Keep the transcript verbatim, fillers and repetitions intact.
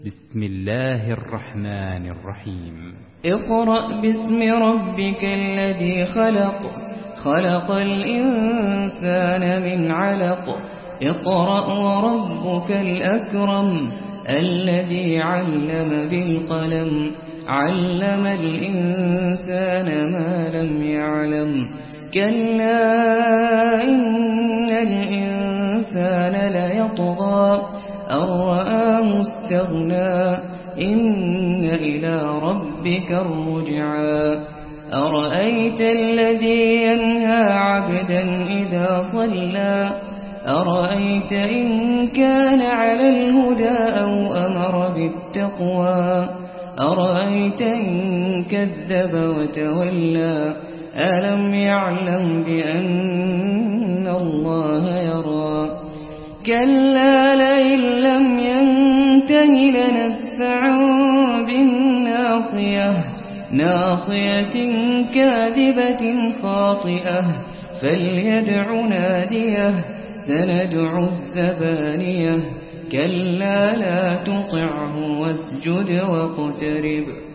بسم الله الرحمن الرحيم اقرأ باسم ربك الذي خلق خلق الإنسان من علق اقرأ وربك الأكرم الذي علم بالقلم علم الإنسان ما لم يعلم كلا إن الإنسان ليطغى أن رآه استغنى إن إلى ربك الرجعى أرأيت الذي ينهى عبدا إذا صلى أرأيت إن كان على الهدى أو أمر بالتقوى أرأيت إن كذب وتولى ألم يعلم بأن الله يرى كلا لئن لم ينته لنسفعا بالناصية ناصية كاذبة خاطئة فليدع ناديه سندع الزبانية كلا لا تطعه واسجد واقترب